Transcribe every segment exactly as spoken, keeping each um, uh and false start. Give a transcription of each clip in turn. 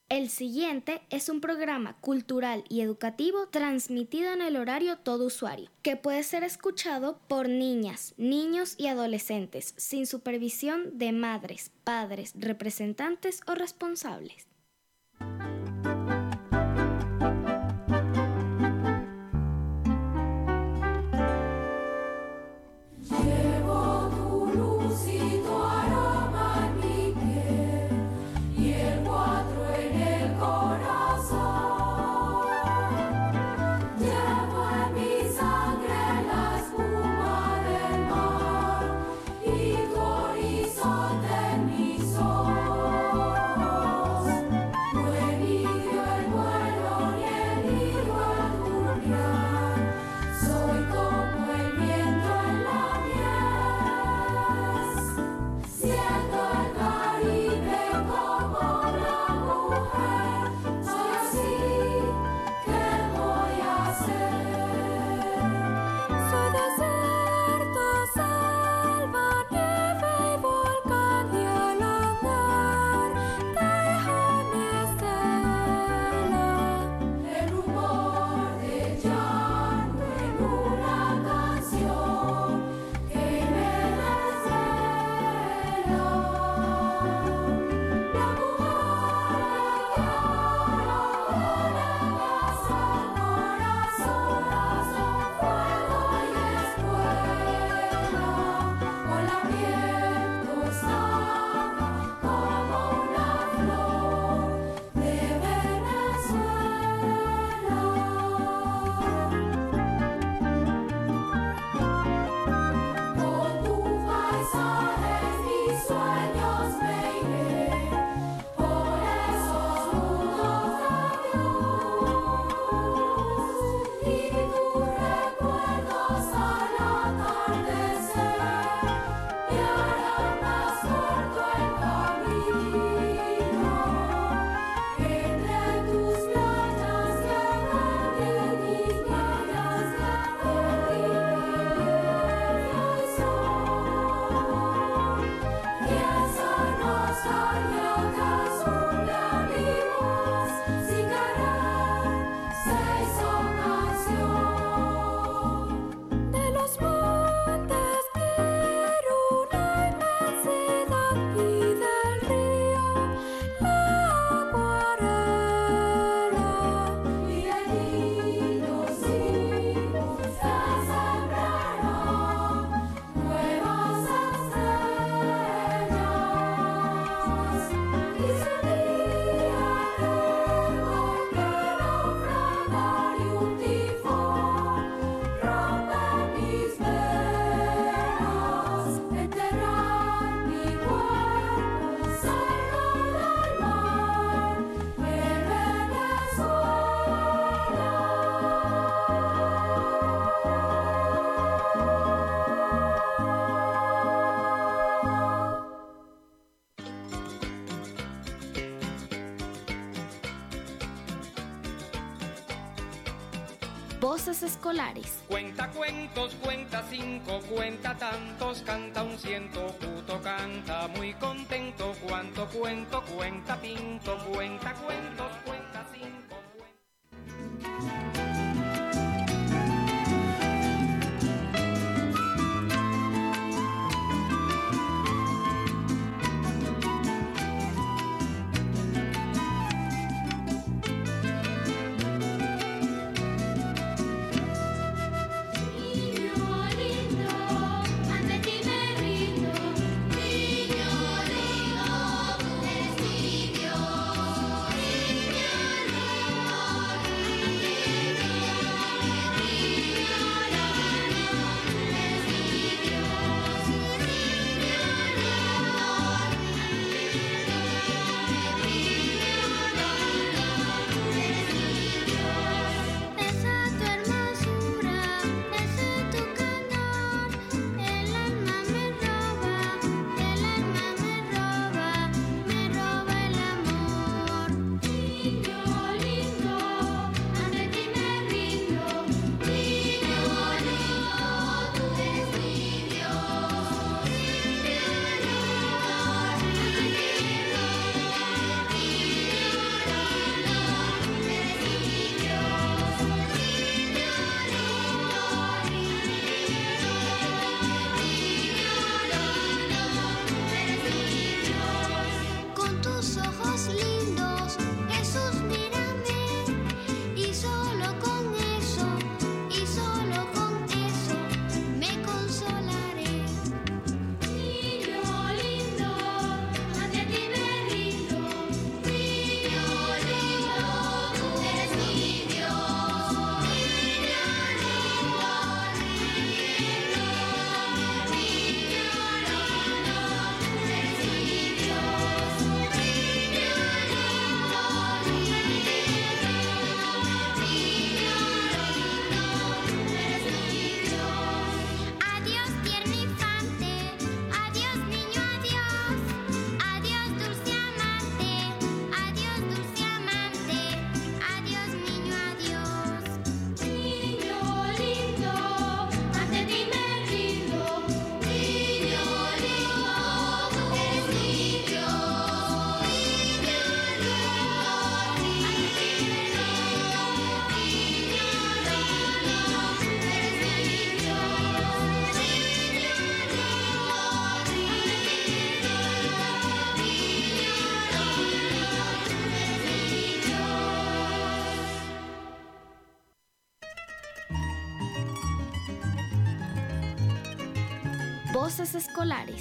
El siguiente es un programa cultural y educativo transmitido en el horario todo usuario, que puede ser escuchado por niñas, niños y adolescentes sin supervisión de madres, padres, representantes o responsables. Voces escolares. Cuenta cuentos, cuenta cinco, cuenta tantos, canta un ciento, puto canta muy contento, cuanto cuento, cuenta pinto, cuenta cuentos, cuenta cinco. Niño lindo, eres mi Dios. Voces Escolares.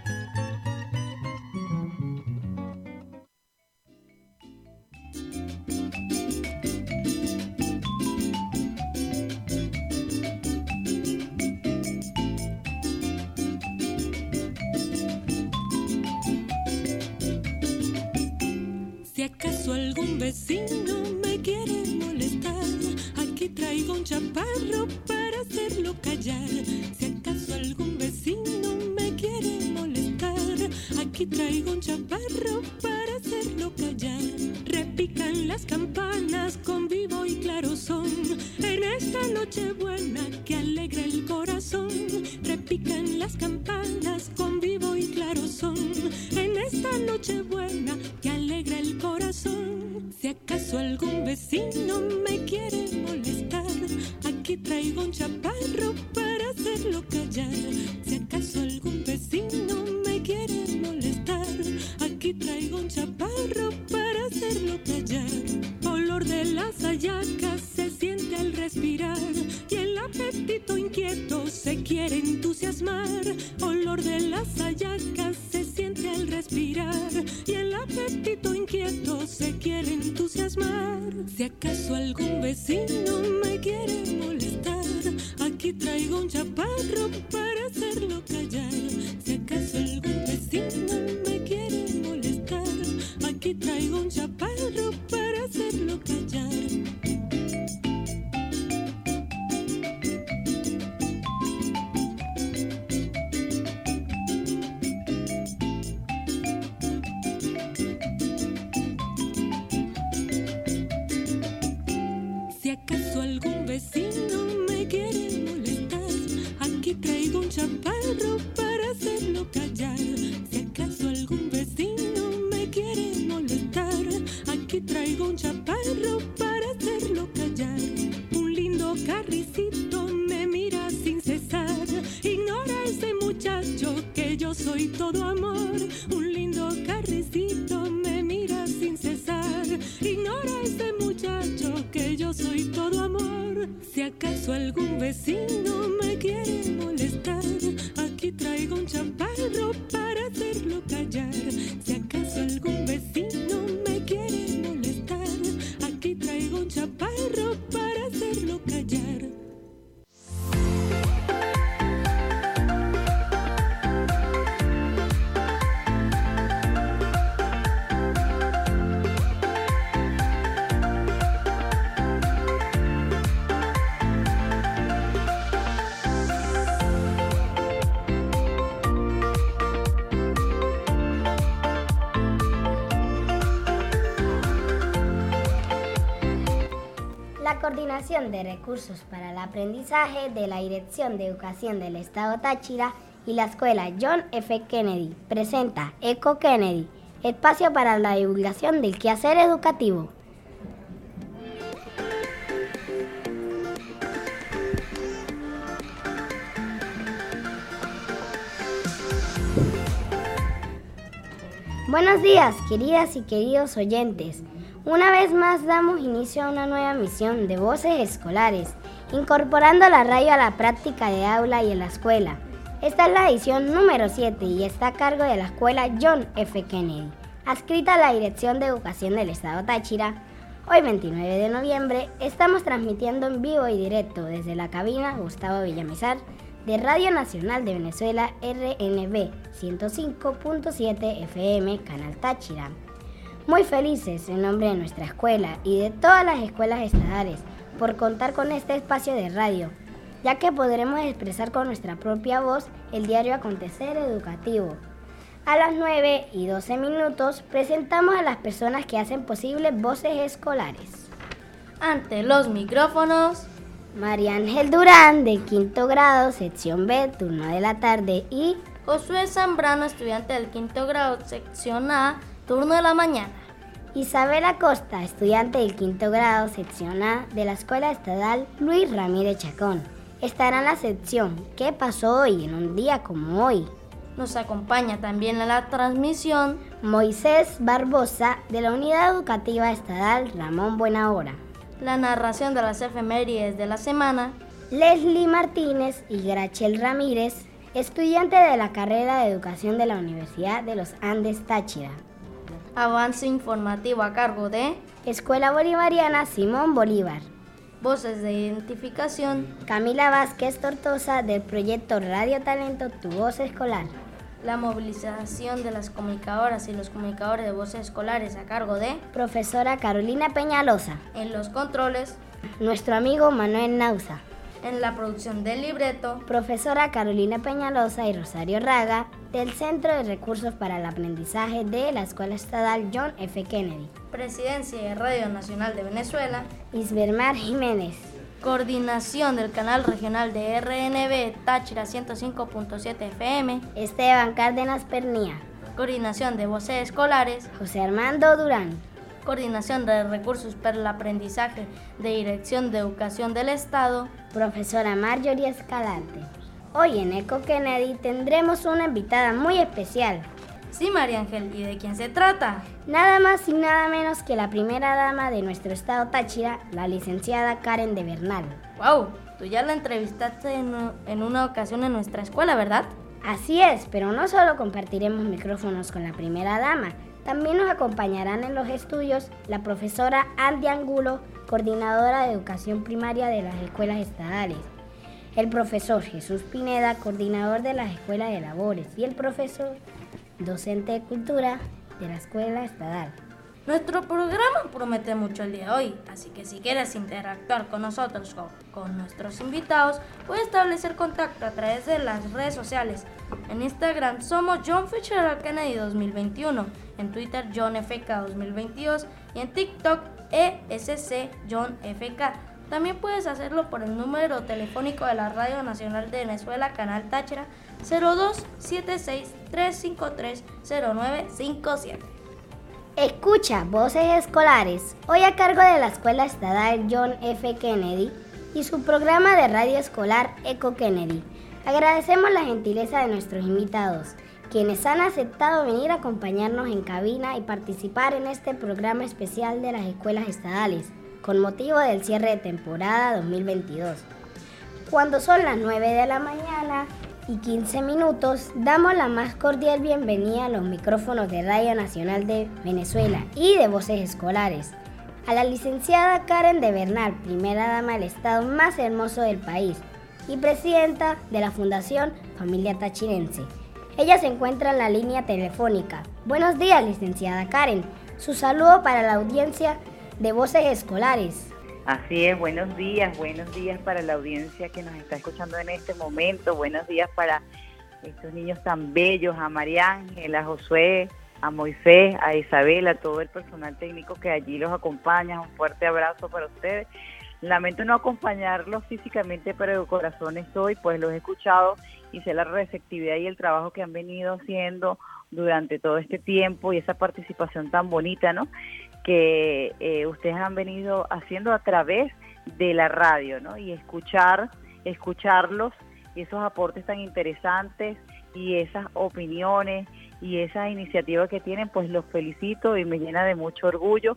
Si acaso algún vecino me quiere molestar, aquí traigo un chaparro para hacerlo callar. Si acaso algún vecino me quiere molestar, aquí traigo un chaparro para hacerlo callar. Repican las campanas con vivo y claro son, en esta noche buena que alegra el corazón. Repican las campanas con vivo y claro son, en esta noche buena que alegra el corazón. Si acaso algún vecino me quiere molestar, aquí traigo un chaparro para hacerlo callar. Si acaso algún vecino me quiere molestar, aquí traigo un chaparro para hacerlo callar. Olor de las hallacas se siente al respirar y el apetito inquieto se quiere entusiasmar. Olor de las hallacas se siente al respirar y el apetito inquieto se quiere entusiasmar. Si acaso algún vecino me quiere molestar, aquí traigo un chaparro para hacerlo callar. Si acaso algún vecino me quiere molestar, aquí traigo un chaparro para hacerlo callar. Si acaso algún vecino me quiere molestar, aquí traigo un chaparro para hacerlo callar. Si acaso algún vecino me quiere molestar, aquí traigo un chaparro para hacerlo callar. Un lindo carricito me mira sin cesar, ignora ese muchacho que yo soy todo amor. Un lindo carricito me mira sin cesar, ignora ese muchacho que yo soy todo amor. Si acaso algún vecino me quiere molestar, aquí traigo un chaparro para hacerlo callar. Si acaso algún vecino me quiere molestar, aquí traigo un chaparro para hacerlo callar. La Coordinación de Recursos para el Aprendizaje de la Dirección de Educación del Estado Táchira y la Escuela John F. Kennedy presenta Eco Kennedy, espacio para la divulgación del quehacer educativo. Buenos días, queridas y queridos oyentes. Una vez más damos inicio a una nueva misión de Voces Escolares, incorporando la radio a la práctica de aula y en la escuela. Esta es la edición número siete y está a cargo de la Escuela John F. Kennedy, adscrita a la Dirección de Educación del Estado Táchira. Hoy, veintinueve de noviembre, estamos transmitiendo en vivo y directo desde la cabina Gustavo Villamizar de Radio Nacional de Venezuela R N V ciento cinco punto siete F M, Canal Táchira. Muy felices en nombre de nuestra escuela y de todas las escuelas estatales por contar con este espacio de radio, ya que podremos expresar con nuestra propia voz el diario acontecer educativo. A las nueve y doce minutos presentamos a las personas que hacen posible Voces Escolares. Ante los micrófonos, María Ángel Durán, del quinto grado, sección B, turno de la tarde, y Josué Zambrano, estudiante del quinto grado, sección A, turno de la mañana. Isabel Acosta, estudiante del quinto grado, sección A, de la Escuela Estatal Luis Ramírez Chacón, estará en la sección ¿Qué pasó hoy en un día como hoy? Nos acompaña también en la transmisión Moisés Barbosa, de la Unidad Educativa Estatal Ramón Buenahora. La narración de las efemérides de la semana, Leslie Martínez y Grachel Ramírez, estudiante de la carrera de Educación de la Universidad de los Andes Táchira. Avance informativo a cargo de Escuela Bolivariana Simón Bolívar. Voces de identificación. Camila Vázquez Tortosa del proyecto Radio Talento Tu Voz Escolar. La movilización de las comunicadoras y los comunicadores de voces escolares a cargo de Profesora Carolina Peñalosa. En los controles, nuestro amigo Manuel Nauza. En la producción del libreto, Profesora Carolina Peñalosa y Rosario Raga del Centro de Recursos para el Aprendizaje de la Escuela Estatal John F. Kennedy. Presidencia de Radio Nacional de Venezuela, Isbermar Jiménez. Coordinación del canal regional de R N B Táchira ciento cinco punto siete F M, Esteban Cárdenas Pernía. Coordinación de voces escolares, José Armando Durán. Coordinación de recursos para el aprendizaje de Dirección de Educación del Estado, Profesora Marjorie Escalante. Hoy en Eco Kennedy tendremos una invitada muy especial. Sí, María Ángel, ¿y de quién se trata? Nada más y nada menos que la primera dama de nuestro estado Táchira, la licenciada Karen de Bernal. ¡Wow! Tú ya la entrevistaste en, en una ocasión en nuestra escuela, ¿verdad? Así es, pero no solo compartiremos micrófonos con la primera dama, también nos acompañarán en los estudios la profesora Andy Angulo, coordinadora de educación primaria de las escuelas estatales, el profesor Jesús Pineda, coordinador de las escuelas de labores, y el profesor docente de cultura de la escuela estatal. Nuestro programa promete mucho el día de hoy, así que si quieres interactuar con nosotros o con nuestros invitados, puedes establecer contacto a través de las redes sociales. En Instagram somos John Fitzgerald Kennedy dos mil veintiuno, en Twitter John F K dos mil veintidós y en TikTok E S C John F K. También puedes hacerlo por el número telefónico de la Radio Nacional de Venezuela, Canal Táchira, cero dos siete seis tres cinco tres cero nueve cinco siete. Escucha Voces Escolares, hoy a cargo de la Escuela Estatal John F. Kennedy y su programa de radio escolar Eco Kennedy. Agradecemos la gentileza de nuestros invitados, quienes han aceptado venir a acompañarnos en cabina y participar en este programa especial de las escuelas estatales, con motivo del cierre de temporada dos mil veintidós. Cuando son las nueve de la mañana y quince minutos, damos la más cordial bienvenida a los micrófonos de Radio Nacional de Venezuela y de Voces Escolares, a la licenciada Karen de Bernal, primera dama del estado más hermoso del país y presidenta de la Fundación Familia Tachirense. Ella se encuentra en la línea telefónica. Buenos días, licenciada Karen. Su saludo para la audiencia de Voces Escolares. Así es, buenos días, buenos días para la audiencia que nos está escuchando en este momento, buenos días para estos niños tan bellos, a María Ángel, a Josué, a Moisés, a Isabel, a todo el personal técnico que allí los acompaña, un fuerte abrazo para ustedes. Lamento no acompañarlos físicamente, pero de corazón estoy, pues los he escuchado y sé la receptividad y el trabajo que han venido haciendo durante todo este tiempo y esa participación tan bonita, ¿no?, que eh, ustedes han venido haciendo a través de la radio, ¿no? Y escuchar, escucharlos, y esos aportes tan interesantes y esas opiniones y esas iniciativas que tienen, pues los felicito y me llena de mucho orgullo.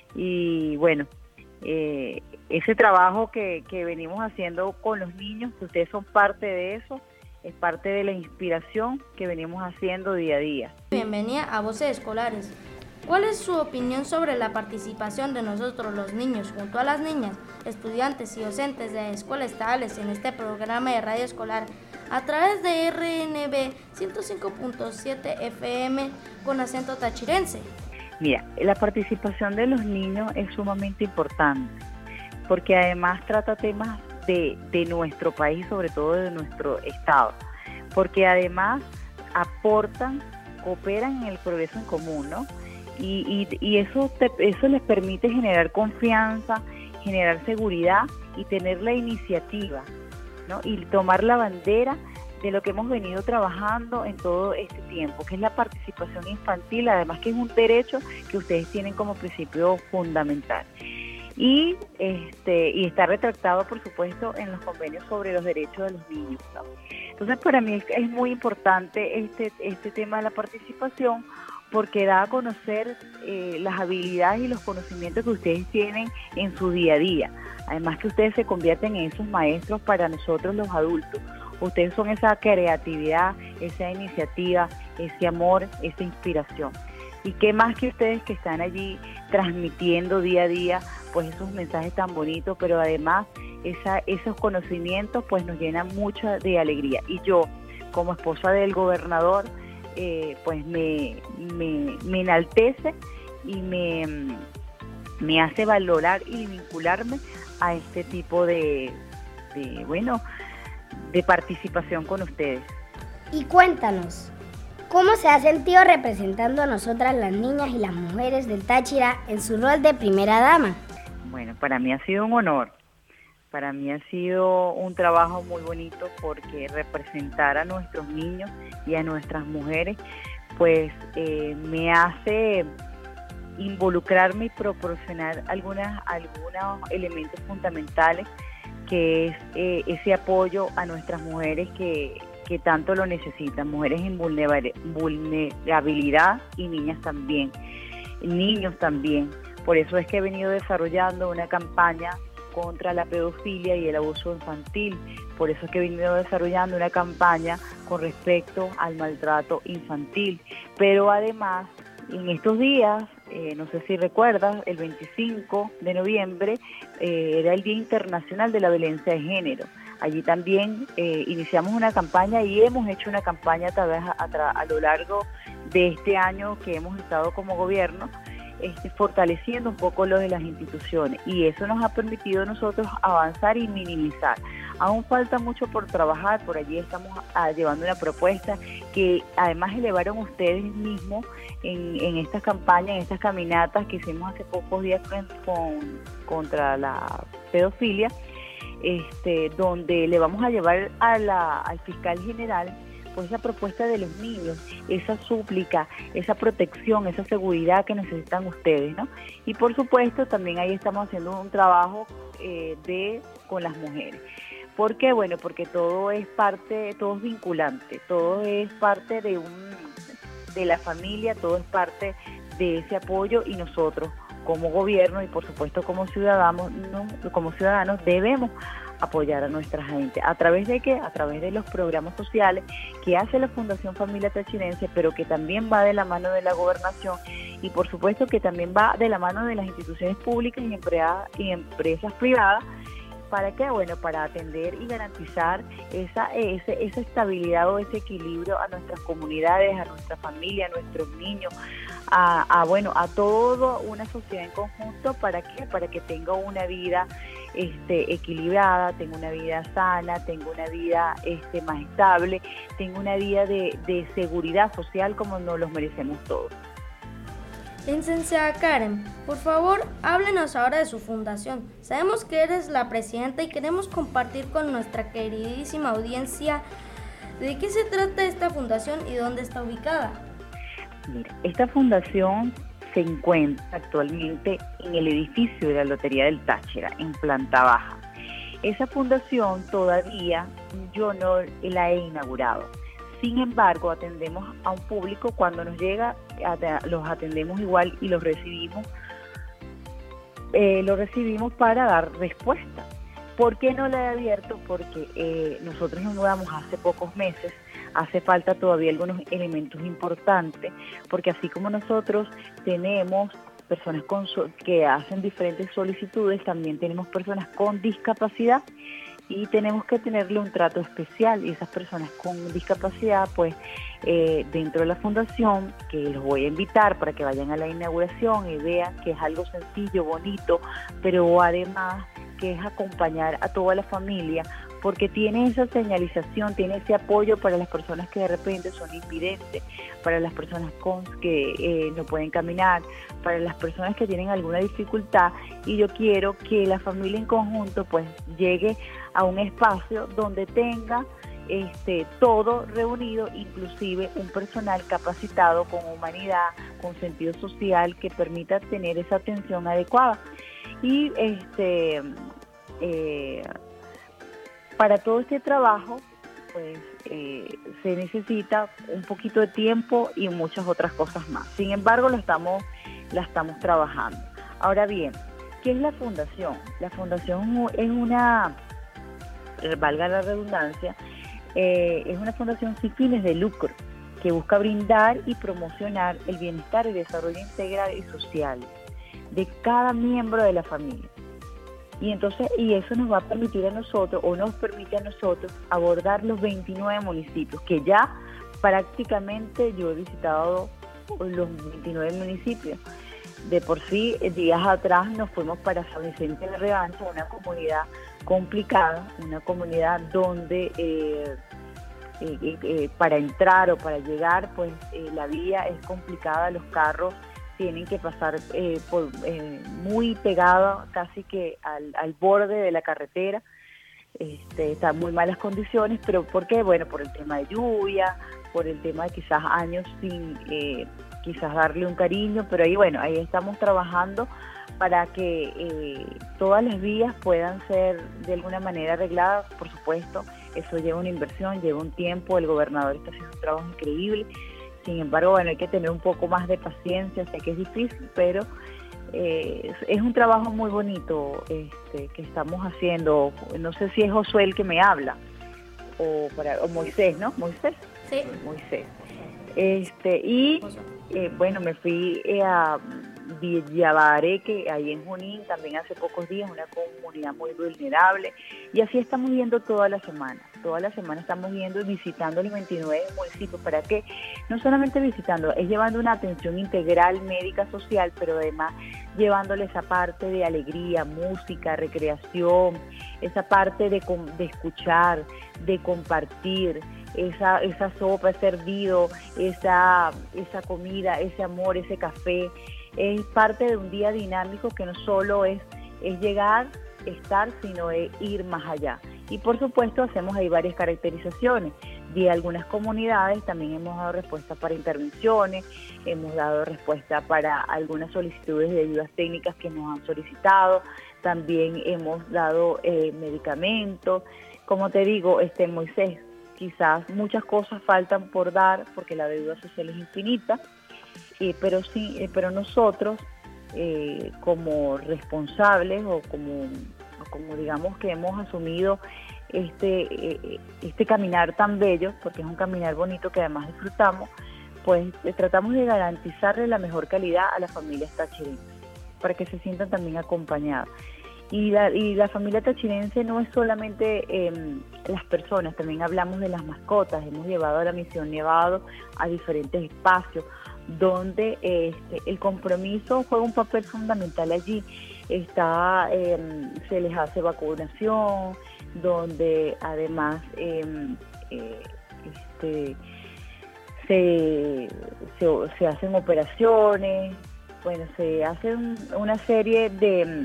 Y bueno, eh, ese trabajo que, que venimos haciendo con los niños, que ustedes son parte de eso, es parte de la inspiración que venimos haciendo día a día. Bienvenida a Voces Escolares. ¿Cuál es su opinión sobre la participación de nosotros los niños junto a las niñas, estudiantes y docentes de escuelas estatales en este programa de radio escolar a través de R N B ciento cinco punto siete F M con acento tachirense? Mira, la participación de los niños es sumamente importante porque además trata temas de, de nuestro país, sobre todo de nuestro estado, porque además aportan, cooperan en el progreso en común, ¿no? Y, y, y eso, te, eso les permite generar confianza, generar seguridad y tener la iniciativa, ¿no? Y tomar la bandera de lo que hemos venido trabajando en todo este tiempo, que es la participación infantil, además que es un derecho que ustedes tienen como principio fundamental. Y este y está retractado, por supuesto, en los convenios sobre los derechos de los niños, ¿no? Entonces, para mí es, es muy importante este, este tema de la participación, porque da a conocer eh, las habilidades y los conocimientos que ustedes tienen en su día a día. Además que ustedes se convierten en esos maestros para nosotros los adultos, Ustedes son esa creatividad, esa iniciativa, ese amor, esa inspiración. Y qué más que ustedes que están allí transmitiendo día a día pues esos mensajes tan bonitos, pero además esa, esos conocimientos pues nos llenan mucho de alegría. Y yo, como esposa del gobernador, eh, pues me, me, me enaltece y me, me hace valorar y vincularme a este tipo de, de, bueno, de participación con ustedes. Y cuéntanos, ¿cómo se ha sentido representando a nosotras las niñas y las mujeres del Táchira en su rol de primera dama? Bueno, para mí ha sido un honor, para mí ha sido un trabajo muy bonito porque representar a nuestros niños y a nuestras mujeres, pues eh, me hace involucrarme y proporcionar algunas, algunos elementos fundamentales, que es eh, ese apoyo a nuestras mujeres que, que tanto lo necesitan, mujeres en vulnerabilidad y niñas también, niños también. Por eso es que he venido desarrollando una campaña contra la pedofilia y el abuso infantil. Por eso es que he venido desarrollando una campaña con respecto al maltrato infantil. Pero además, en estos días, eh, no sé si recuerdas, el veinticinco de noviembre eh, era el Día Internacional de la Violencia de Género. Allí también eh, iniciamos una campaña y hemos hecho una campaña a, través, a, a, a lo largo de este año que hemos estado como gobierno, Este, fortaleciendo un poco lo de las instituciones, y eso nos ha permitido a nosotros avanzar y minimizar. Aún falta mucho por trabajar, por allí estamos a, llevando una propuesta que además elevaron ustedes mismos en, en estas campañas, en estas caminatas que hicimos hace pocos días con, con, contra la pedofilia, este, donde le vamos a llevar a la, al fiscal general pues esa propuesta de los niños, esa súplica, esa protección, esa seguridad que necesitan ustedes, ¿no? Y por supuesto también ahí estamos haciendo un trabajo eh, de con las mujeres. ¿Por qué? Bueno, porque todo es parte, todo es vinculante, todo es parte de un de la familia, todo es parte de ese apoyo, y nosotros como gobierno y por supuesto como ciudadanos, no, como ciudadanos debemos apoyar a nuestra gente. ¿A través de qué? A través de los programas sociales que hace la Fundación Familia Tachirense, pero que también va de la mano de la gobernación, y por supuesto que también va de la mano de las instituciones públicas y, emplea, y empresas privadas. ¿Para qué? Bueno, para atender y garantizar esa, ese, esa estabilidad o ese equilibrio a nuestras comunidades, a nuestra familia, a nuestros niños, a, a bueno, a toda una sociedad en conjunto. ¿Para qué? Para que tenga una vida este, equilibrada, tenga una vida sana, tenga una vida este, más estable, tenga una vida de, de seguridad social como nos los merecemos todos. Licenciada Karen, por favor, háblenos ahora de su fundación. Sabemos que eres la presidenta y queremos compartir con nuestra queridísima audiencia de qué se trata esta fundación y dónde está ubicada. Mira, esta fundación se encuentra actualmente en el edificio de la Lotería del Táchira, en planta baja. Esa fundación todavía yo no la he inaugurado. Sin embargo, atendemos a un público cuando nos llega, los atendemos igual y los recibimos, eh, los recibimos para dar respuesta. ¿Por qué no la he abierto? Porque eh, nosotros nos mudamos hace pocos meses, hace falta todavía algunos elementos importantes, porque así como nosotros tenemos personas con, que hacen diferentes solicitudes, también tenemos personas con discapacidad, y tenemos que tenerle un trato especial, y esas personas con discapacidad, pues eh, dentro de la fundación, que los voy a invitar para que vayan a la inauguración y vean que es algo sencillo, bonito, pero además que es acompañar a toda la familia, porque tiene esa señalización, tiene ese apoyo para las personas que de repente son invidentes, para las personas con que eh, no pueden caminar, para las personas que tienen alguna dificultad, y yo quiero que la familia en conjunto pues llegue a un espacio donde tenga este, todo reunido, inclusive un personal capacitado con humanidad, con sentido social, que permita tener esa atención adecuada. Y este eh, para todo este trabajo pues eh, se necesita un poquito de tiempo y muchas otras cosas más. Sin embargo, lo estamos, la estamos trabajando. Ahora bien, ¿qué es la fundación? La fundación es una, valga la redundancia, Eh, es una fundación sin fines de lucro que busca brindar y promocionar el bienestar y desarrollo integral y social de cada miembro de la familia. Y entonces, y eso nos va a permitir a nosotros, o nos permite a nosotros, abordar los veintinueve municipios, que ya prácticamente yo he visitado los veintinueve municipios. De por sí, días atrás nos fuimos para San Vicente de Revancha, una comunidad complicada, una comunidad donde eh, eh, eh, para entrar o para llegar, pues eh, la vía es complicada, los carros tienen que pasar eh, por, eh, muy pegado casi que al, al borde de la carretera. Este, están muy malas condiciones, pero ¿por qué? Bueno, por el tema de lluvia, por el tema de quizás años sin eh, quizás darle un cariño, pero ahí bueno, ahí estamos trabajando para que eh, todas las vías puedan ser de alguna manera arregladas. Por supuesto, eso lleva una inversión, lleva un tiempo, el gobernador está haciendo un trabajo increíble. Sin embargo, bueno, hay que tener un poco más de paciencia, sé que es difícil, pero eh, es un trabajo muy bonito este, que estamos haciendo. No sé si es Josué el que me habla, o, para, o Moisés, ¿no? Moisés. Sí. Moisés. Este, y eh, bueno, me fui eh, a Villabareque, ahí en Junín, también hace pocos días, una comunidad muy vulnerable, y así estamos yendo toda la semana. Toda la semana estamos yendo y visitando los veintinueve municipios. ¿Para qué? No solamente visitando, es llevando una atención integral médica, social, pero además llevándole esa parte de alegría, música, recreación, esa parte de, de escuchar, de compartir, esa, esa sopa, ese hervido, esa, esa comida, ese amor, ese café. Es parte de un día dinámico que no solo es, es llegar, estar, sino es ir más allá. Y por supuesto hacemos ahí varias caracterizaciones. De algunas comunidades también hemos dado respuesta para intervenciones, hemos dado respuesta para algunas solicitudes de ayudas técnicas que nos han solicitado, también hemos dado eh, medicamentos. Como te digo, este Moisés, quizás muchas cosas faltan por dar porque la deuda social es infinita, eh, pero sí, eh, pero nosotros eh, como responsables o como como digamos que hemos asumido este, eh, este caminar tan bello, porque es un caminar bonito que además disfrutamos, pues eh, tratamos de garantizarle la mejor calidad a las familias tachirenses, para que se sientan también acompañadas. Y la, y la familia tachirense no es solamente eh, las personas, también hablamos de las mascotas. Hemos llevado a la Misión Nevado a diferentes espacios, donde este, el compromiso juega un papel fundamental allí. Está, eh, se les hace vacunación, donde además eh, eh, este, se, se, se hacen operaciones, bueno, se hace un, una serie de,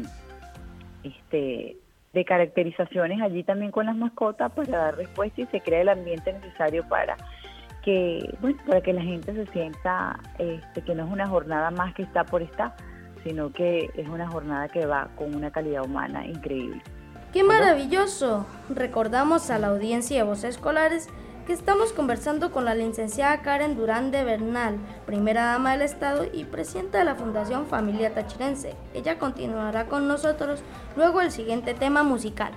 este, de caracterizaciones allí también con las mascotas para dar respuesta, y se crea el ambiente necesario para que, bueno, para que la gente se sienta este, que no es una jornada más que está por estar, sino que es una jornada que va con una calidad humana increíble. ¡Qué maravilloso! Recordamos a la audiencia de Voces Escolares que estamos conversando con la licenciada Karen Durán de Bernal, primera dama del Estado y presidenta de la Fundación Familia Tachirense. Ella continuará con nosotros luego del siguiente tema musical.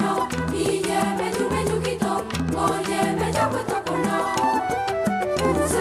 Oye, me llamo Tocono.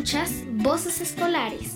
Escuchas Voces Escolares.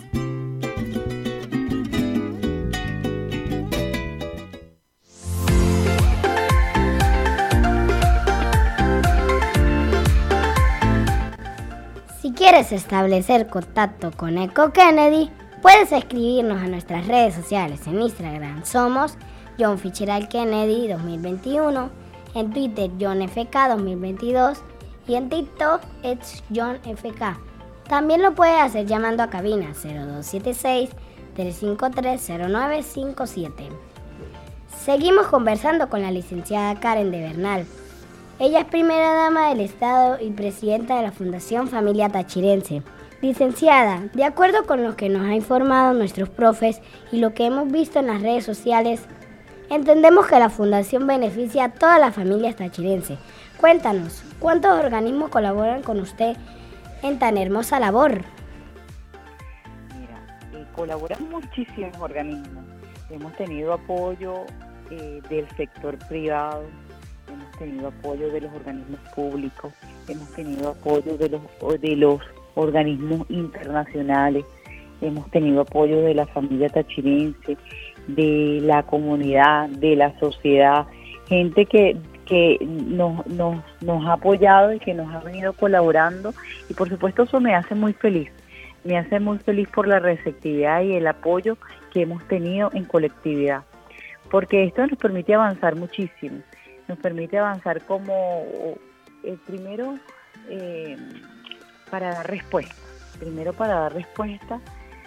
Si quieres establecer contacto con Eco Kennedy, puedes escribirnos a nuestras redes sociales. En Instagram somos John Fitzgerald Kennedy dos mil veintiuno, en Twitter John F K dos mil veintidós y en TikTok es John F K. También lo puedes hacer llamando a cabina cero dos siete seis, tres cinco tres, cero nueve cinco siete. Seguimos conversando con la licenciada Karen de Bernal. Ella es primera dama del Estado y presidenta de la Fundación Familia Tachirense. Licenciada, de acuerdo con lo que nos ha informado nuestros profes y lo que hemos visto en las redes sociales, entendemos que la Fundación beneficia a todas las familias tachirenses. Cuéntanos, ¿cuántos organismos colaboran con usted en tan hermosa labor? Mira, eh, colaboran muchísimos organismos. Hemos tenido apoyo eh, del sector privado, hemos tenido apoyo de los organismos públicos, hemos tenido apoyo de los, de los organismos internacionales, hemos tenido apoyo de la familia tachirense, de la comunidad, de la sociedad, gente que, que nos, nos, nos ha apoyado y que nos ha venido colaborando, y por supuesto eso me hace muy feliz, me hace muy feliz por la receptividad y el apoyo que hemos tenido en colectividad, porque esto nos permite avanzar muchísimo. Nos permite avanzar como, eh, primero, eh, para dar respuesta, primero para dar respuesta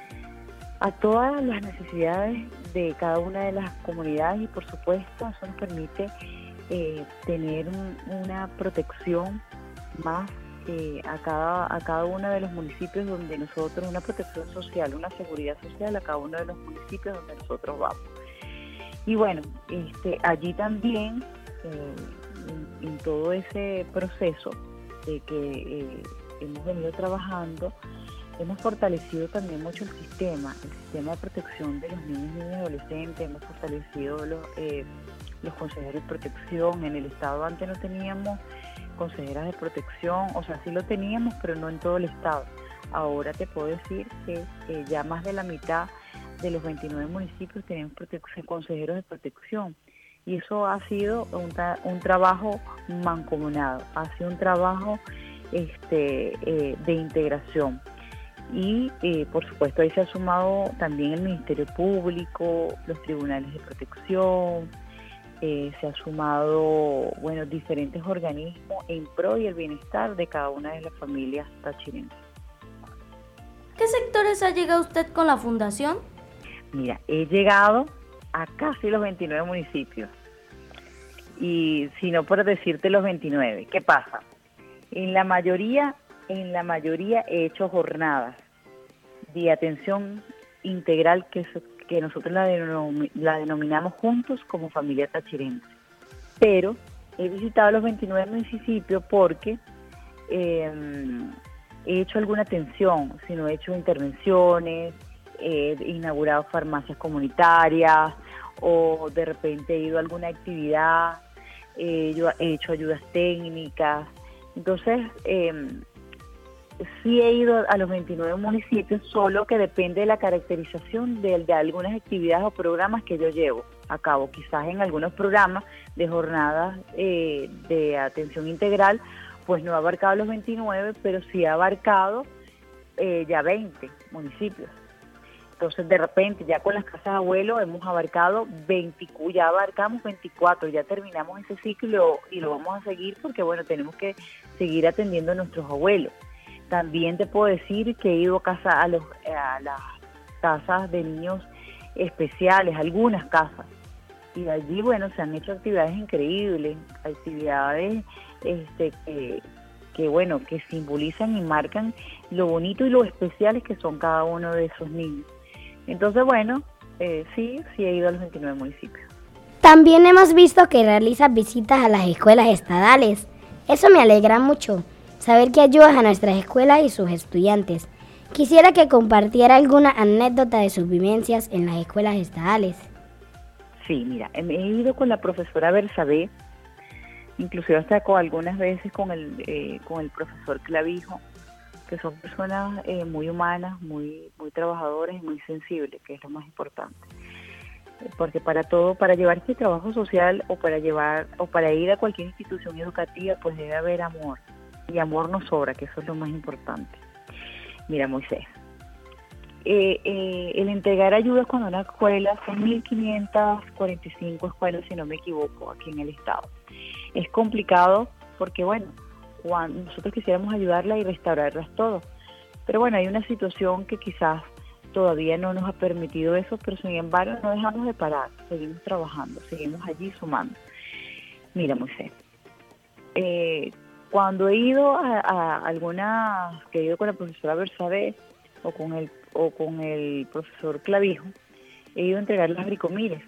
a todas las necesidades de cada una de las comunidades y por supuesto eso nos permite eh, tener un, una protección más eh, a, cada, a cada uno de los municipios donde nosotros, una protección social, una seguridad social a cada uno de los municipios donde nosotros vamos. Y bueno, este, allí también, Eh, en, en todo ese proceso de que eh, hemos venido trabajando, hemos fortalecido también mucho el sistema, el sistema de protección de los niños, niñas y adolescentes, hemos fortalecido los, eh, los consejeros de protección. En el estado antes no teníamos consejeras de protección, o sea, sí lo teníamos, pero no en todo el estado. Ahora te puedo decir que eh, ya más de la mitad de los veintinueve municipios tenemos consejeros de protección. Y eso ha sido un, tra- un trabajo mancomunado, ha sido un trabajo este, eh, de integración. Y eh, por supuesto ahí se ha sumado también el Ministerio Público, los tribunales de protección, eh, se ha sumado bueno, diferentes organismos en pro y el bienestar de cada una de las familias tachirenses. ¿Qué sectores ha llegado usted con la fundación? Mira, he llegado a casi los veintinueve municipios, y si no por decirte los veintinueve, ¿qué pasa? En la mayoría, en la mayoría he hecho jornadas de atención integral que, que nosotros la, denom- la denominamos juntos como familia tachirense, pero he visitado los veintinueve municipios porque eh, he hecho alguna atención, sino he hecho intervenciones, he inaugurado farmacias comunitarias o de repente he ido a alguna actividad, eh, yo he hecho ayudas técnicas. Entonces, eh, sí he ido a los veintinueve municipios, solo que depende de la caracterización de, de algunas actividades o programas que yo llevo a cabo. Quizás en algunos programas de jornadas eh, de atención integral, pues no he abarcado los veintinueve, pero sí he abarcado eh, ya veinte municipios. Entonces, de repente, ya con las casas de abuelos hemos abarcado veinte, ya abarcamos veinticuatro, ya terminamos ese ciclo y lo vamos a seguir porque, bueno, tenemos que seguir atendiendo a nuestros abuelos. También te puedo decir que he ido a, casa, a, los, a las casas de niños especiales, algunas casas, y allí, bueno, se han hecho actividades increíbles, actividades este, que, que, bueno, que simbolizan y marcan lo bonito y lo especiales que son cada uno de esos niños. Entonces, bueno, eh, sí, sí he ido a los veintinueve municipios. También hemos visto que realizas visitas a las escuelas estadales. Eso me alegra mucho, saber que ayudas a nuestras escuelas y sus estudiantes. Quisiera que compartiera alguna anécdota de sus vivencias en las escuelas estadales. Sí, mira, he ido con la profesora Bersabé, inclusive hasta con, algunas veces con el, eh, con el profesor Clavijo, que son personas eh, muy humanas, muy, muy trabajadoras y muy sensibles, que es lo más importante. Porque para todo, para llevar este trabajo social o para llevar o para ir a cualquier institución educativa, pues debe haber amor. Y amor no sobra, que eso es lo más importante. Mira, Moisés, eh, eh, el entregar ayudas cuando una escuela, son mil quinientas cuarenta y cinco escuelas, si no me equivoco, aquí en el estado. Es complicado porque, bueno, cuando nosotros quisiéramos ayudarla y restaurarlas todo. Pero bueno, hay una situación que quizás todavía no nos ha permitido eso, pero sin embargo no dejamos de parar, seguimos trabajando, seguimos allí sumando. Mira, Moisés, eh, cuando he ido a, a algunas, que he ido con la profesora Bersabé o con el o con el profesor Clavijo, he ido a entregar las bricomires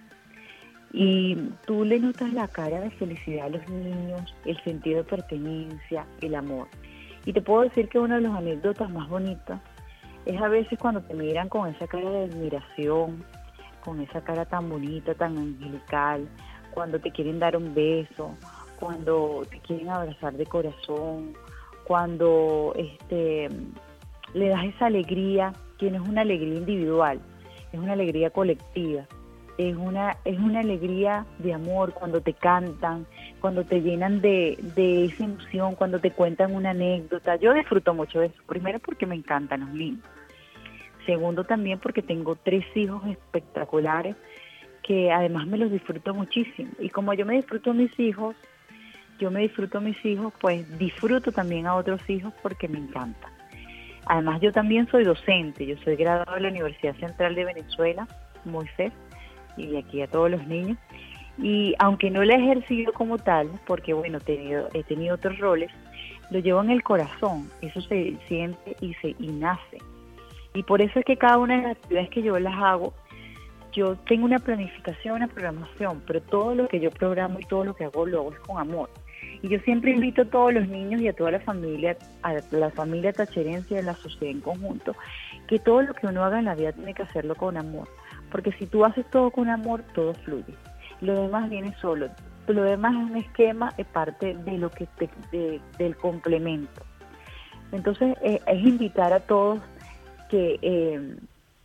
y tú le notas la cara de felicidad a los niños, el sentido de pertenencia, el amor. Y te puedo decir que una de las anécdotas más bonitas es a veces cuando te miran con esa cara de admiración, con esa cara tan bonita, tan angelical, cuando te quieren dar un beso, cuando te quieren abrazar de corazón, cuando este, le das esa alegría, que no es una alegría individual, es una alegría colectiva, es una, es una alegría de amor, cuando te cantan, cuando te llenan de, de esa emoción, cuando te cuentan una anécdota. Yo disfruto mucho de eso, primero porque me encantan los niños, segundo también porque tengo tres hijos espectaculares que además me los disfruto muchísimo, y como yo me disfruto a mis hijos, yo me disfruto a mis hijos, pues disfruto también a otros hijos porque me encanta. Además yo también soy docente, yo soy graduada de la Universidad Central de Venezuela, Moisés, y aquí a todos los niños, y aunque no la he ejercido como tal, porque bueno, he tenido, he tenido otros roles, lo llevo en el corazón, eso se siente y se y nace. Y por eso es que cada una de las actividades que yo las hago, yo tengo una planificación, una programación, pero todo lo que yo programo y todo lo que hago lo hago es con amor. Y yo siempre invito a todos los niños y a toda la familia, a la familia tacherense y a la sociedad en conjunto, que todo lo que uno haga en la vida tiene que hacerlo con amor. Porque si tú haces todo con amor, todo fluye. Lo demás viene solo. Lo demás es un esquema, es parte de lo que te, de, del complemento. Entonces, eh, es invitar a todos que, eh,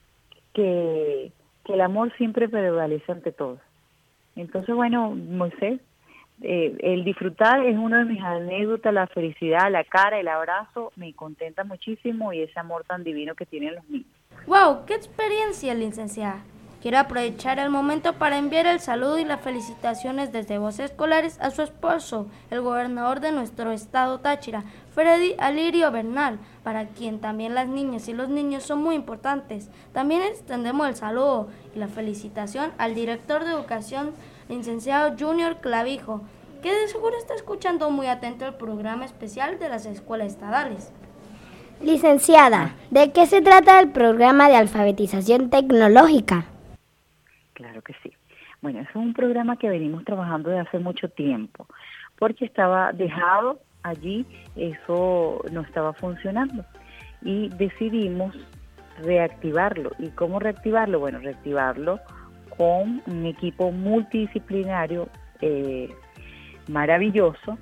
que, que el amor siempre prevalece ante todos. Entonces, bueno, Moisés, eh, el disfrutar es una de mis anécdotas, la felicidad, la cara, el abrazo, me contenta muchísimo, y ese amor tan divino que tienen los niños. ¡Wow! ¡Qué experiencia, licenciada! Quiero aprovechar el momento para enviar el saludo y las felicitaciones desde Voces Escolares a su esposo, el gobernador de nuestro estado Táchira, Freddy Alirio Bernal, para quien también las niñas y los niños son muy importantes. También extendemos el saludo y la felicitación al director de educación, licenciado Junior Clavijo, que de seguro está escuchando muy atento el programa especial de las escuelas estadales. Licenciada, ¿de qué se trata el programa de alfabetización tecnológica? Claro que sí. Bueno, eso es un programa que venimos trabajando desde hace mucho tiempo, porque estaba dejado allí, eso no estaba funcionando, y decidimos reactivarlo. ¿Y cómo reactivarlo? Bueno, reactivarlo con un equipo multidisciplinario eh, maravilloso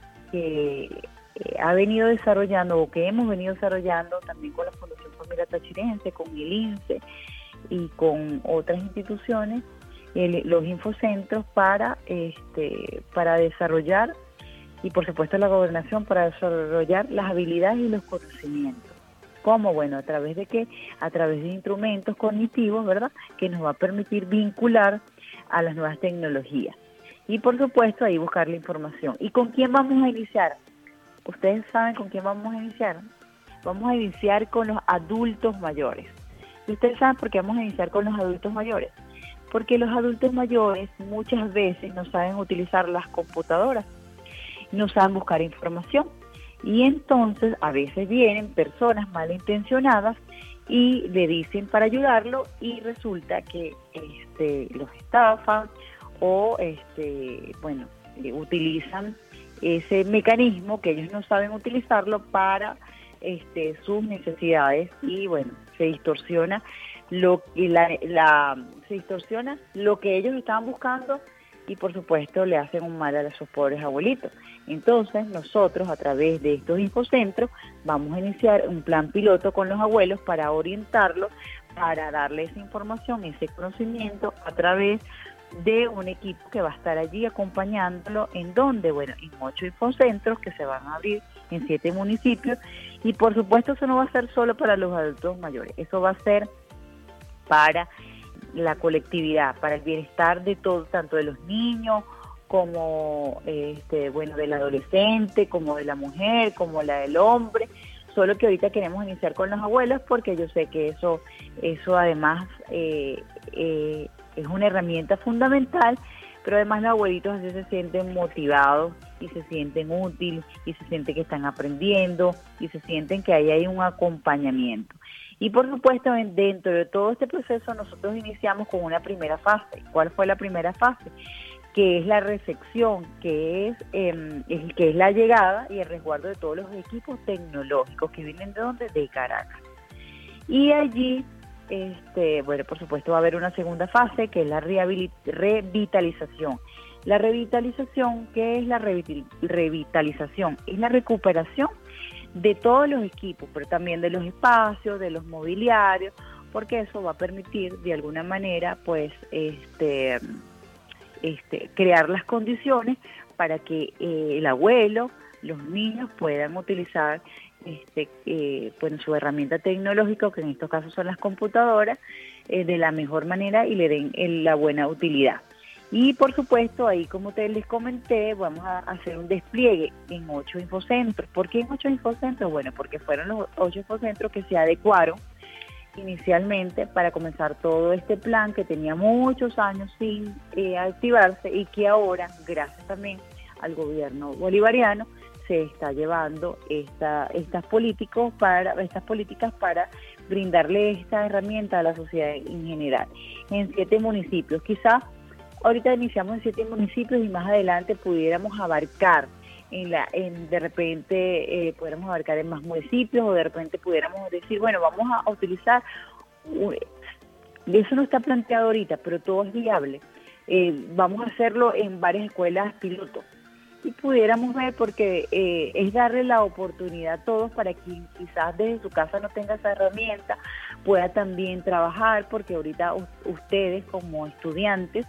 que eh, ha venido desarrollando, o que hemos venido desarrollando también con la Fundación Familia Tachirense, con el I N S E y con otras instituciones, el, los infocentros para este para desarrollar, y por supuesto la gobernación, para desarrollar las habilidades y los conocimientos. ¿Cómo? Bueno, a través de qué? A través de instrumentos cognitivos, ¿verdad?, que nos va a permitir vincular a las nuevas tecnologías. Y por supuesto ahí buscar la información. ¿Y con quién vamos a iniciar? Ustedes saben con quién vamos a iniciar. Vamos a iniciar con los adultos mayores. ¿Y ustedes saben por qué vamos a iniciar con los adultos mayores? Porque los adultos mayores muchas veces no saben utilizar las computadoras, no saben buscar información. Y entonces a veces vienen personas malintencionadas y le dicen para ayudarlo, y resulta que este, los estafan o este, bueno, utilizan ese mecanismo que ellos no saben utilizarlo para este, sus necesidades, y bueno, se distorsiona lo y la, la se distorsiona lo que ellos estaban buscando y por supuesto le hacen un mal a sus pobres abuelitos. Entonces nosotros a través de estos infocentros vamos a iniciar un plan piloto con los abuelos para orientarlos, para darle esa información, ese conocimiento a través de un equipo que va a estar allí acompañándolo. ¿En dónde? Bueno, en ocho infocentros que se van a abrir en siete municipios, y por supuesto eso no va a ser solo para los adultos mayores, eso va a ser para la colectividad, para el bienestar de todos, tanto de los niños como este, bueno, del adolescente, como de la mujer, como la del hombre. Solo que ahorita queremos iniciar con los abuelos porque yo sé que eso, eso además eh, eh, es una herramienta fundamental, pero además los abuelitos así se sienten motivados y se sienten útiles y se sienten que están aprendiendo y se sienten que ahí hay un acompañamiento. Y por supuesto, dentro de todo este proceso nosotros iniciamos con una primera fase. ¿Cuál fue la primera fase? Que es la recepción, que es, eh, es, que es la llegada y el resguardo de todos los equipos tecnológicos que vienen de donde, de Caracas. Y allí, este, bueno, por supuesto va a haber una segunda fase, que es la revitalización. La revitalización, ¿qué es la revitalización? Es la recuperación de todos los equipos, pero también de los espacios, de los mobiliarios, porque eso va a permitir de alguna manera, pues, este... Este, crear las condiciones para que eh, el abuelo, los niños puedan utilizar este, eh, pues, su herramienta tecnológica, que en estos casos son las computadoras, eh, de la mejor manera y le den eh, la buena utilidad. Y por supuesto, ahí como te les comenté, vamos a hacer un despliegue en ocho infocentros. ¿Por qué en ocho infocentros? Bueno, porque fueron los ocho infocentros que se adecuaron inicialmente para comenzar todo este plan que tenía muchos años sin eh, activarse y que ahora, gracias también al gobierno bolivariano, se está llevando esta, estas, políticos para, estas políticas para brindarle esta herramienta a la sociedad en general. En siete municipios, quizás ahorita iniciamos en siete municipios y más adelante pudiéramos abarcar En la, en, de repente eh, pudiéramos abarcar en más municipios, o de repente pudiéramos decir, bueno, vamos a utilizar, uh, eso no está planteado ahorita, pero todo es viable, eh, vamos a hacerlo en varias escuelas piloto, y pudiéramos ver, porque eh, es darle la oportunidad a todos para que quizás desde su casa no tenga esa herramienta, pueda también trabajar, porque ahorita ustedes como estudiantes,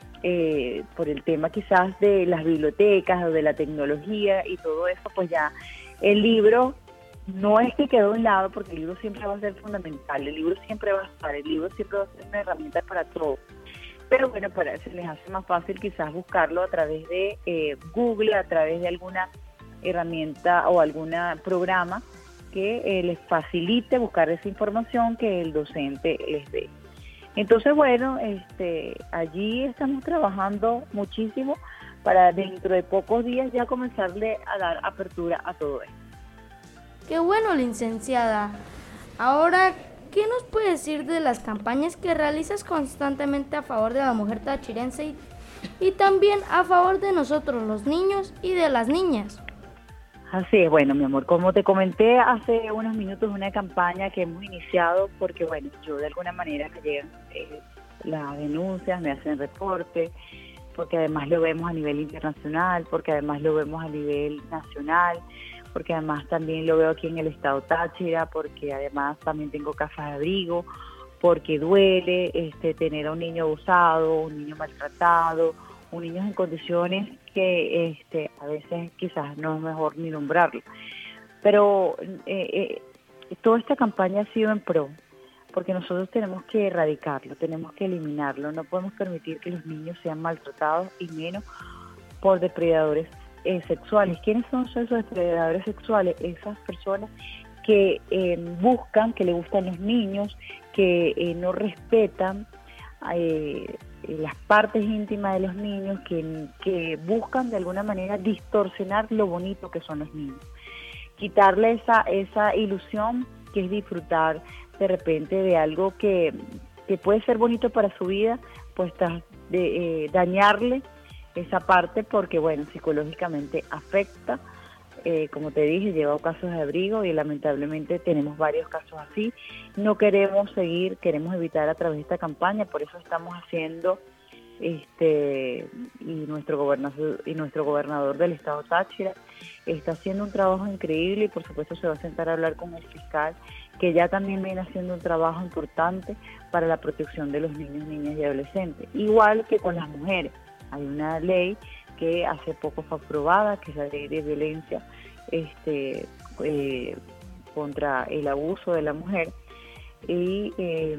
Eh, por el tema quizás de las bibliotecas o de la tecnología y todo eso, pues ya el libro no es que quedó a un lado, porque el libro siempre va a ser fundamental, el libro siempre va a estar, el libro siempre va a ser una herramienta para todos. Pero bueno, para eso les hace más fácil quizás buscarlo a través de eh, Google, a través de alguna herramienta o algún programa que eh, les facilite buscar esa información que el docente les dé. Entonces, bueno, este, allí estamos trabajando muchísimo para dentro de pocos días ya comenzarle a dar apertura a todo esto. Qué bueno, licenciada. Ahora, ¿qué nos puede decir de las campañas que realizas constantemente a favor de la mujer tachirense y, y también a favor de nosotros, los niños y de las niñas? Así es, bueno, mi amor, como te comenté hace unos minutos, una campaña que hemos iniciado porque, bueno, yo de alguna manera me llegan eh, las denuncias, me hacen reportes, porque además lo vemos a nivel internacional, porque además lo vemos a nivel nacional, porque además también lo veo aquí en el estado Táchira, porque además también tengo casas de abrigo, porque duele este, tener a un niño abusado, un niño maltratado, un niño en condiciones que este, a veces quizás no es mejor ni nombrarlo. Pero eh, eh, toda esta campaña ha sido en pro, porque nosotros tenemos que erradicarlo, tenemos que eliminarlo, no podemos permitir que los niños sean maltratados y menos por depredadores eh, sexuales. ¿Quiénes son esos depredadores sexuales? Esas personas que eh, buscan, que le gustan los niños, que eh, no respetan eh, las partes íntimas de los niños, que, que buscan de alguna manera distorsionar lo bonito que son los niños, quitarle esa, esa ilusión que es disfrutar de repente de algo que, que puede ser bonito para su vida, pues de, eh, dañarle esa parte porque, bueno, psicológicamente afecta. Eh, como te dije, llevo casos de abrigo y lamentablemente tenemos varios casos así. No queremos seguir, queremos evitar a través de esta campaña, por eso estamos haciendo este, y nuestro gobernador, y nuestro gobernador del estado Táchira está haciendo un trabajo increíble y por supuesto se va a sentar a hablar con el fiscal, que ya también viene haciendo un trabajo importante para la protección de los niños, niñas y adolescentes, igual que con las mujeres. Hay una ley que hace poco fue aprobada, que es la ley de violencia este, eh, contra el abuso de la mujer, y eh,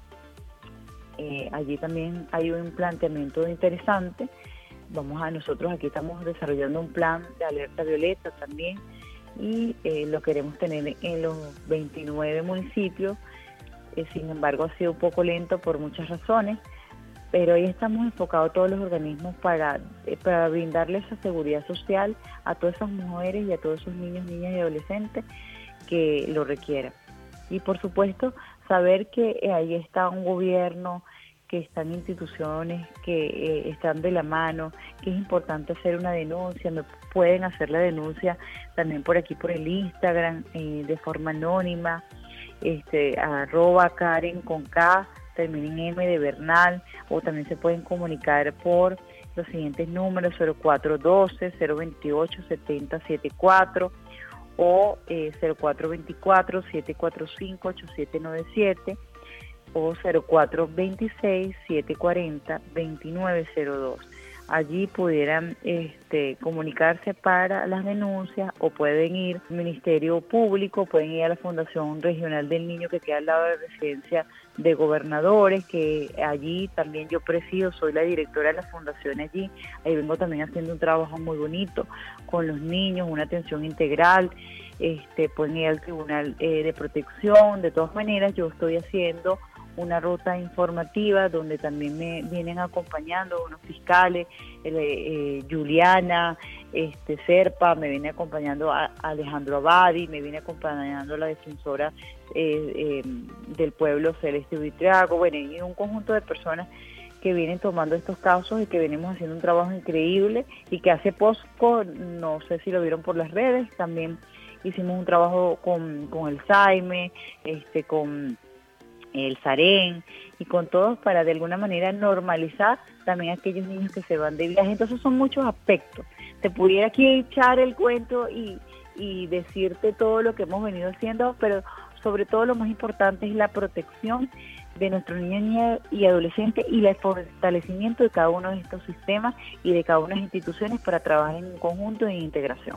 eh, allí también hay un planteamiento interesante. Vamos a nosotros aquí estamos desarrollando un plan de alerta violeta también, y eh, lo queremos tener en los veintinueve municipios. Eh, sin embargo, ha sido un poco lento por muchas razones, pero ahí estamos enfocados todos los organismos para, eh, para brindarles esa seguridad social a todas esas mujeres y a todos esos niños, niñas y adolescentes que lo requieran. Y por supuesto, saber que eh, ahí está un gobierno, que están instituciones que eh, están de la mano, que es importante hacer una denuncia. Me pueden hacer la denuncia también por aquí, por el Instagram, eh, de forma anónima, este, arroba Karen con K, termina en M de Bernal, o también se pueden comunicar por los siguientes números: cero cuatro uno dos, cero veintiocho, setenta setenta y cuatro o eh, cero cuatro veinticuatro, siete cuatro cinco, ocho siete nueve siete o cero cuatro veintiséis, siete cuarenta, veintinueve cero dos. Allí pudieran este, comunicarse para las denuncias, o pueden ir al Ministerio Público, pueden ir a la Fundación Regional del Niño que queda al lado de la Residencia de Gobernadores, que allí también yo presido, soy la directora de la fundación allí. Ahí vengo también haciendo un trabajo muy bonito con los niños, una atención integral. Este, pueden ir al Tribunal eh, de Protección. De todas maneras, yo estoy haciendo una ruta informativa donde también me vienen acompañando unos fiscales, eh, eh, Juliana, este, Serpa, me viene acompañando a, a Alejandro Abadi, me viene acompañando la defensora eh, eh, del pueblo, Celeste Buitrago, bueno, y un conjunto de personas que vienen tomando estos casos y que venimos haciendo un trabajo increíble, y que hace poco, no sé si lo vieron por las redes, también hicimos un trabajo con, con el Saime, este, con el Sarén y con todos, para de alguna manera normalizar también a aquellos niños que se van de viaje. Entonces son muchos aspectos. Te pudiera aquí echar el cuento y, y decirte todo lo que hemos venido haciendo, pero sobre todo lo más importante es la protección de nuestros niños, niñas y adolescentes, y el fortalecimiento de cada uno de estos sistemas y de cada una de las instituciones para trabajar en conjunto y en integración.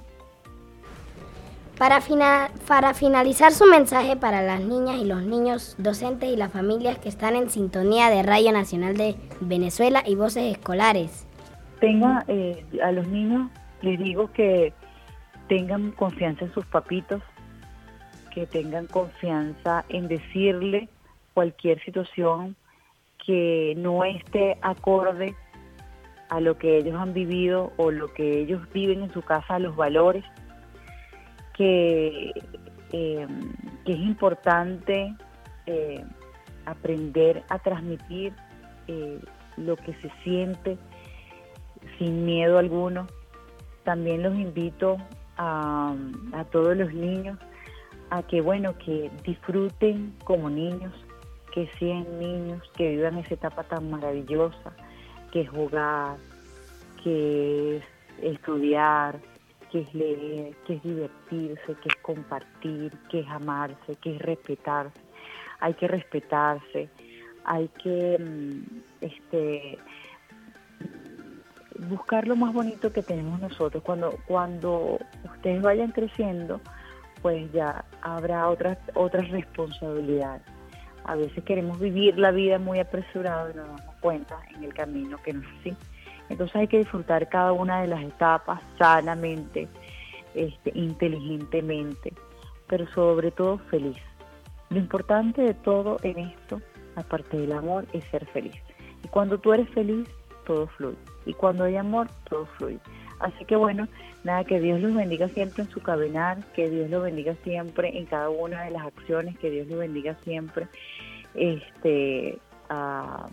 Para, fina, para finalizar su mensaje para las niñas y los niños, docentes y las familias que están en sintonía de Radio Nacional de Venezuela y Voces Escolares. Tenga, eh, a los niños les digo que tengan confianza en sus papitos, que tengan confianza en decirle cualquier situación que no esté acorde a lo que ellos han vivido o lo que ellos viven en su casa, a los valores. Que, eh, que es importante eh, aprender a transmitir eh, lo que se siente sin miedo alguno. También los invito a, a todos los niños a que, bueno, que disfruten como niños, que sean niños, que vivan esa etapa tan maravillosa, que es jugar, que es estudiar, que es leer, que es divertirse, que es compartir, que es amarse, que es respetarse. Hay que respetarse, hay que este, buscar lo más bonito que tenemos nosotros. Cuando, cuando ustedes vayan creciendo, pues ya habrá otras, otras responsabilidades. A veces queremos vivir la vida muy apresurado y no nos damos cuenta en el camino que no es así. Entonces hay que disfrutar cada una de las etapas sanamente, este, inteligentemente, pero sobre todo feliz. Lo importante de todo en esto, aparte del amor, es ser feliz. Y cuando tú eres feliz, todo fluye. Y cuando hay amor, todo fluye. Así que bueno, nada, que Dios los bendiga siempre en su caminar, que Dios los bendiga siempre en cada una de las acciones, que Dios los bendiga siempre este, a...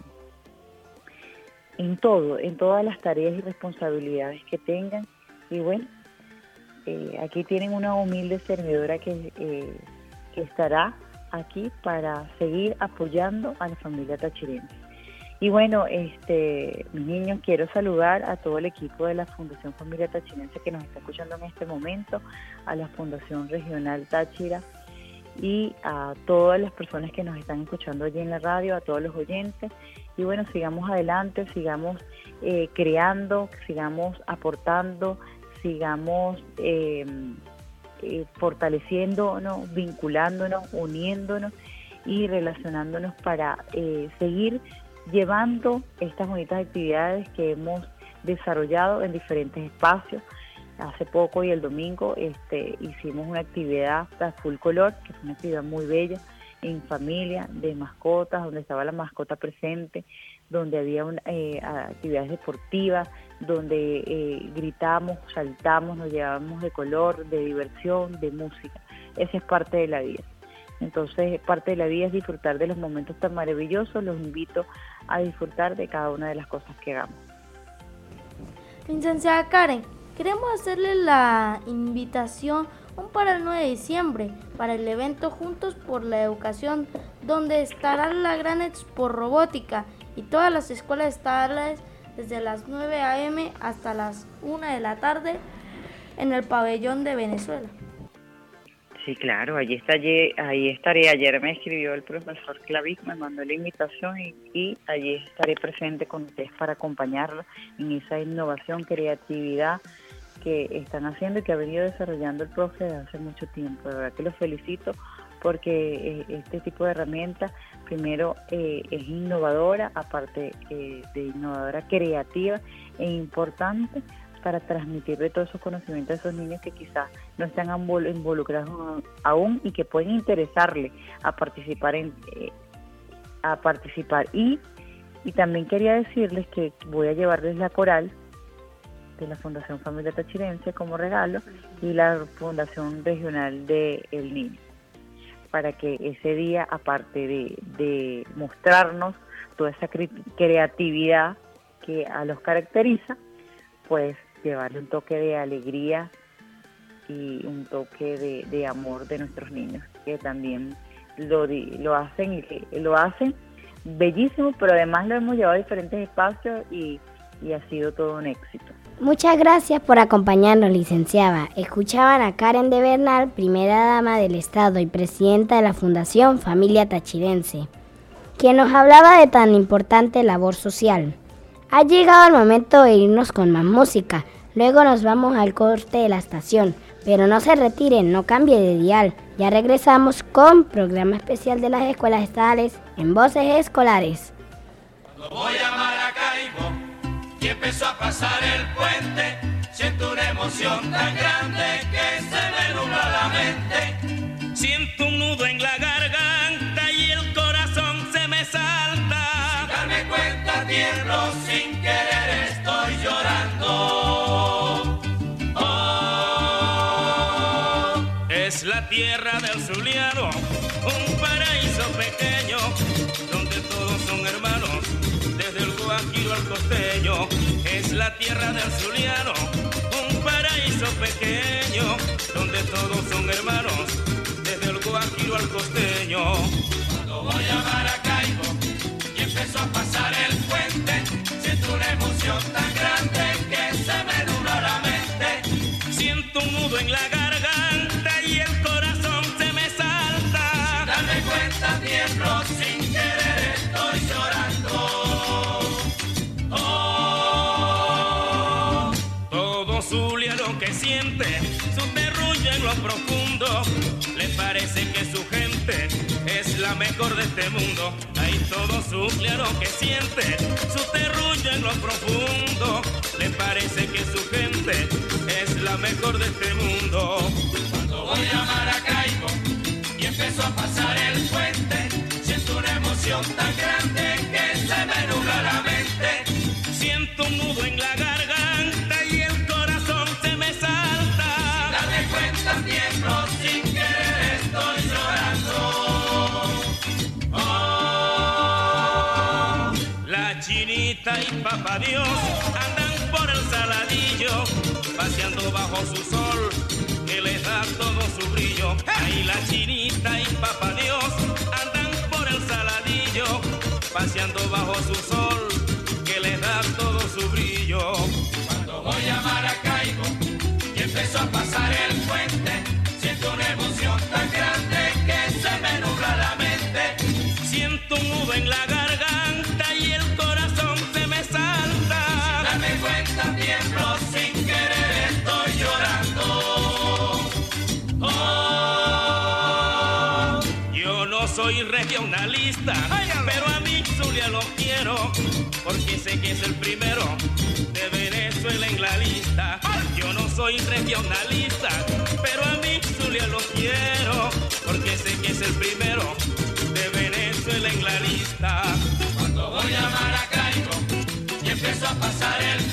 en todo, en todas las tareas y responsabilidades que tengan. Y bueno, eh, aquí tienen una humilde servidora que, eh, que estará aquí para seguir apoyando a la familia tachirense. Y bueno, este, mis niños, quiero saludar a todo el equipo de la Fundación Familia Tachirense que nos está escuchando en este momento, a la Fundación Regional Táchira y a todas las personas que nos están escuchando allí en la radio, a todos los oyentes. Y bueno, sigamos adelante, sigamos eh, creando, sigamos aportando, sigamos eh, eh, fortaleciéndonos, vinculándonos, uniéndonos y relacionándonos para eh, seguir llevando estas bonitas actividades que hemos desarrollado en diferentes espacios. Hace poco y el domingo este, hicimos una actividad a full color, que fue una actividad muy bella, en familia, de mascotas, donde estaba la mascota presente, donde había una, eh, actividades deportivas, donde eh, gritamos, saltamos, nos llevábamos de color, de diversión, de música. Esa es parte de la vida. Entonces, parte de la vida es disfrutar de los momentos tan maravillosos. Los invito a disfrutar de cada una de las cosas que hagamos. Licenciada Karen, queremos hacerle la invitación para el nueve de diciembre, para el evento Juntos por la Educación, donde estará la gran Expo Robótica y todas las escuelas estarán desde las nueve a eme hasta las una de la tarde en el pabellón de Venezuela. Sí, claro, allí, está, allí, ahí estaré. Ayer me escribió el profesor Clavic, me mandó la invitación y, y allí estaré presente con ustedes para acompañarlos en esa innovación, creatividad que están haciendo y que ha venido desarrollando el profe desde hace mucho tiempo. De verdad que los felicito porque eh, este tipo de herramienta, primero, eh, es innovadora, aparte eh, de innovadora, creativa e importante para transmitirle todos esos conocimientos a esos niños que quizás no están involucrados aún y que pueden interesarle a participar en eh, a participar y, y también quería decirles que voy a llevarles la coral de la Fundación Familia Tachirense como regalo y la Fundación Regional de El Niño, para que ese día, aparte de, de mostrarnos toda esa cre- creatividad que a los caracteriza, pues llevarle un toque de alegría y un toque de, de amor de nuestros niños, que también lo, lo hacen y que lo hacen bellísimo, pero además lo hemos llevado a diferentes espacios y, y ha sido todo un éxito. Muchas gracias por acompañarnos, licenciada. Escuchaban a Karen de Bernal, primera dama del Estado y presidenta de la Fundación Familia Tachirense, quien nos hablaba de tan importante labor social. Ha llegado el momento de irnos con más música. Luego nos vamos al corte de la estación. Pero no se retiren, no cambie de dial. Ya regresamos con programa especial de las escuelas estatales en Voces Escolares. Cuando voy a Maracaibo y empezó a pasar el puente, siento una emoción tan grande que se me nubla la mente. Siento un nudo en la garganta y el corazón se me salta. Sin darme cuenta tiemblo, sin querer estoy llorando. Oh, es la tierra del Zuliano, un paraíso pequeño donde todos son hermanos, desde el Guajiro al costeño. Es la tierra del Zuliano, un paraíso pequeño donde todos son hermanos, desde el Guajiro al costeño. Cuando voy a Maracaibo y empezó a pasar el puente, siento una emoción tan grande que se me nubla la mente. Siento un nudo en la garganta y el corazón se me salta. Sin darme cuenta tiemblo, sin querer estoy llorando. Oh, todo zuliano que siente su terruño en lo profundo, le parece que su gente es la mejor de este mundo. Hay todo zuliano que siente su terruño en lo profundo, le parece que su gente es la mejor de este mundo. Cuando voy a Maracaibo y empezó a pasar el puente, siento una emoción tan grande que se me nubla la mente. Siento un nudo en la garganta y el corazón se me salta. Sin darme cuenta tiemblo, sin querer estoy llorando. Oh, la Chinita y Papá Dios andan por el Saladillo, paseando bajo su sol que les da todo su brillo. Ahí la Chinita y Papá Dios andan por el Saladillo, paseando bajo su sol, que le da todo su brillo. Cuando voy a Maracaibo y empezó a pasar el puente, siento una emoción tan grande que se me nubla la mente. Siento un nudo en la garganta y el corazón se me salta. Sin darme cuenta tiemblo, sin querer estoy llorando. Oh, yo no soy regionalista, pero a mi Zulia lo quiero, porque sé que es el primero de Venezuela en la lista. Yo no soy regionalista, pero a mi Zulia lo quiero, porque sé que es el primero de Venezuela en la lista. Cuando voy a Maracaibo y empiezo a pasar el